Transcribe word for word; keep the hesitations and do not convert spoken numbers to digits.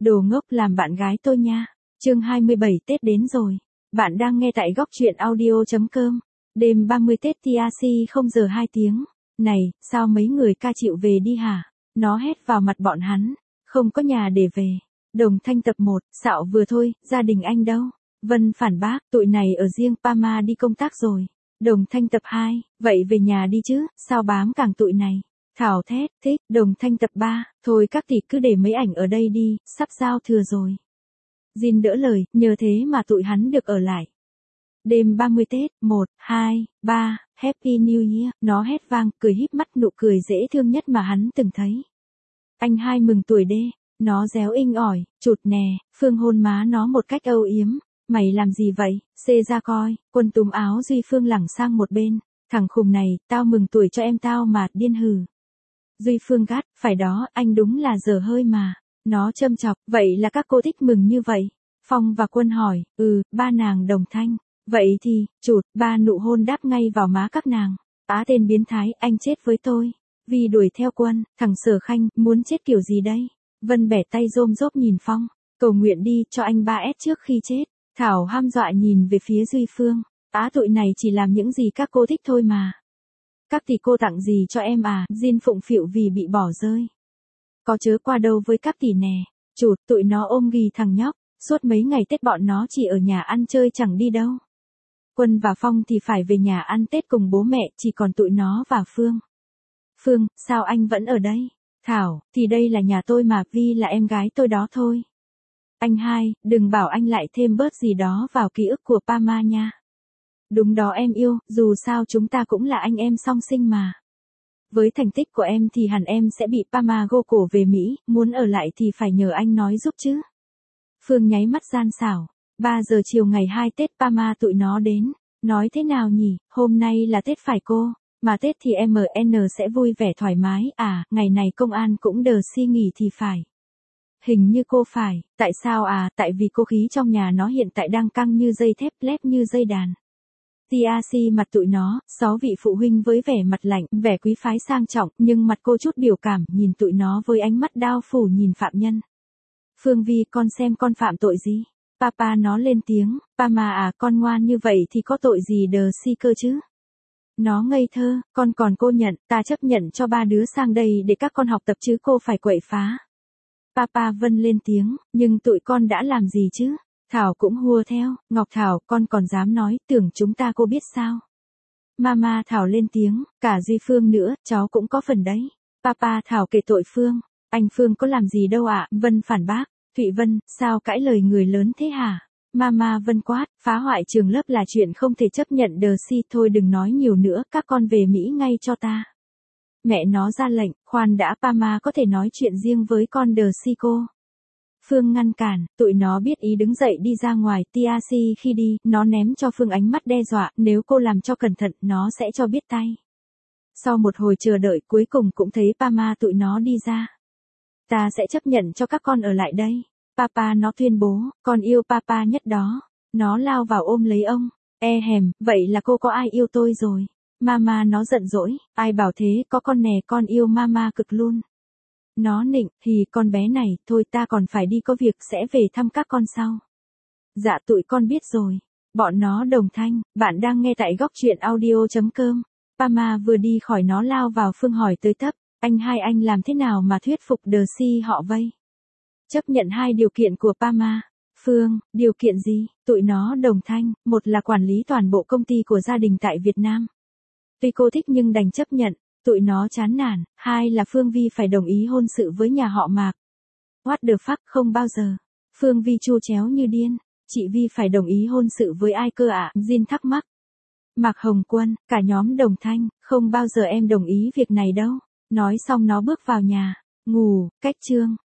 Đồ ngốc làm bạn gái tôi nha. Chương hai mươi bảy Tết đến rồi. Bạn đang nghe tại góc truyện audio chấm com. Đêm ba mươi Tết tê a xê không giờ hai tiếng. Này, sao mấy người ca chịu về đi hả? Nó hét vào mặt bọn hắn. Không có nhà để về. Đồng Thanh tập một, xạo vừa thôi, gia đình anh đâu? Vân phản bác, tụi này ở riêng Pama đi công tác rồi. Đồng Thanh tập hai, vậy về nhà đi chứ, sao bám càng tụi này? Thảo thét, thích, Đồng Thanh tập ba, thôi các tỷ cứ để mấy ảnh ở đây đi, sắp giao thừa rồi. Jin đỡ lời, nhờ thế mà tụi hắn được ở lại. Đêm ba mươi Tết, một, hai, ba, Happy New Year, nó hét vang, cười híp mắt nụ cười dễ thương nhất mà hắn từng thấy. Anh hai mừng tuổi đê, nó réo inh ỏi, chụt nè, Phương hôn má nó một cách âu yếm. Mày làm gì vậy, xê ra coi, Quân túm áo Duy Phương lẳng sang một bên, thằng khùng này, tao mừng tuổi cho em tao mà, điên hừ. Duy Phương gắt, phải đó, anh đúng là dở hơi mà. Nó châm chọc, vậy là các cô thích mừng như vậy. Phong và Quân hỏi, ừ, ba nàng Đồng Thanh. Vậy thì, chụt, ba nụ hôn đáp ngay vào má các nàng. Á tên biến thái, anh chết với tôi. Vì đuổi theo Quân, thằng Sở Khanh, muốn chết kiểu gì đây? Vân bẻ tay rôm rốp nhìn Phong, cầu nguyện đi, cho anh ba ét trước khi chết. Thảo hăm dọa nhìn về phía Duy Phương. Á tụi này chỉ làm những gì các cô thích thôi mà. Các tỷ cô tặng gì cho em à? Jin phụng phịu vì bị bỏ rơi. Có chớ qua đâu với các tỷ nè. Chụt, tụi nó ôm ghì thằng nhóc. Suốt mấy ngày Tết bọn nó chỉ ở nhà ăn chơi chẳng đi đâu. Quân và Phong thì phải về nhà ăn Tết cùng bố mẹ, chỉ còn tụi nó và Phương. Phương, sao anh vẫn ở đây? Thảo, thì đây là nhà tôi mà, Vi là em gái tôi đó thôi. Anh hai, đừng bảo anh lại thêm bớt gì đó vào ký ức của Pama nha. Đúng đó em yêu, dù sao chúng ta cũng là anh em song sinh mà. Với thành tích của em thì hẳn em sẽ bị Pama gô cổ về Mỹ, muốn ở lại thì phải nhờ anh nói giúp chứ. Phương nháy mắt gian xảo. ba giờ chiều ngày hai Tết Pama tụi nó đến. Nói thế nào nhỉ, hôm nay là Tết phải cô, mà Tết thì em en sẽ vui vẻ thoải mái, à, ngày này công an cũng đờ si nghỉ thì phải. Hình như cô phải, tại sao à, tại vì cô khí trong nhà nó hiện tại đang căng như dây thép, lép như dây đàn. tê a xê mặt tụi nó, sáu vị phụ huynh với vẻ mặt lạnh, vẻ quý phái sang trọng, nhưng mặt cô chút biểu cảm, nhìn tụi nó với ánh mắt đao phủ nhìn phạm nhân. Phương Vi, con xem con phạm tội gì? Papa nó lên tiếng, Pama à, con ngoan như vậy thì có tội gì đờ si cơ chứ? Nó ngây thơ, con còn cô nhận, ta chấp nhận cho ba đứa sang đây để các con học tập chứ cô phải quậy phá. Papa Vân lên tiếng, nhưng tụi con đã làm gì chứ? Thảo cũng hùa theo, Ngọc Thảo, con còn dám nói, tưởng chúng ta cô biết sao? Mama Thảo lên tiếng, cả Duy Phương nữa, cháu cũng có phần đấy. Papa Thảo kể tội Phương, anh Phương có làm gì đâu ạ, Vân phản bác. Thụy Vân, sao cãi lời người lớn thế hả? Mama Vân quát, phá hoại trường lớp là chuyện không thể chấp nhận đờ si, thôi đừng nói nhiều nữa, các con về Mỹ ngay cho ta. Mẹ nó ra lệnh, khoan đã, Pama có thể nói chuyện riêng với con đờ si cô. Phương ngăn cản, tụi nó biết ý đứng dậy đi ra ngoài, tê a xê khi đi, nó ném cho Phương ánh mắt đe dọa, nếu cô làm cho cẩn thận, nó sẽ cho biết tay. Sau một hồi chờ đợi, cuối cùng cũng thấy Pama tụi nó đi ra. Ta sẽ chấp nhận cho các con ở lại đây. Papa nó tuyên bố, con yêu Papa nhất đó. Nó lao vào ôm lấy ông. E hèm, vậy là cô có ai yêu tôi rồi. Mama nó giận dỗi, ai bảo thế, có con nè, con yêu Mama cực luôn. Nó nịnh, thì con bé này, thôi ta còn phải đi có việc, sẽ về thăm các con sau. Dạ tụi con biết rồi. Bọn nó Đồng Thanh, bạn đang nghe tại góc truyện audio chấm com. Pama vừa đi khỏi nó lao vào Phương hỏi tới tấp, anh hai anh làm thế nào mà thuyết phục đờ si họ vây? Chấp nhận hai điều kiện của Pama. Phương, điều kiện gì? Tụi nó Đồng Thanh, một là quản lý toàn bộ công ty của gia đình tại Việt Nam. Tuy cô thích nhưng đành chấp nhận, tụi nó chán nản. Hai là Phương Vi phải đồng ý hôn sự với nhà họ Mạc. What the fuck, không bao giờ. Phương Vi chu chéo như điên. Chị Vi phải đồng ý hôn sự với ai cơ ạ? À? Jin thắc mắc. Mạc Hồng Quân, cả nhóm Đồng Thanh, không bao giờ em đồng ý việc này đâu. Nói xong nó bước vào nhà. Ngủ, cách chương.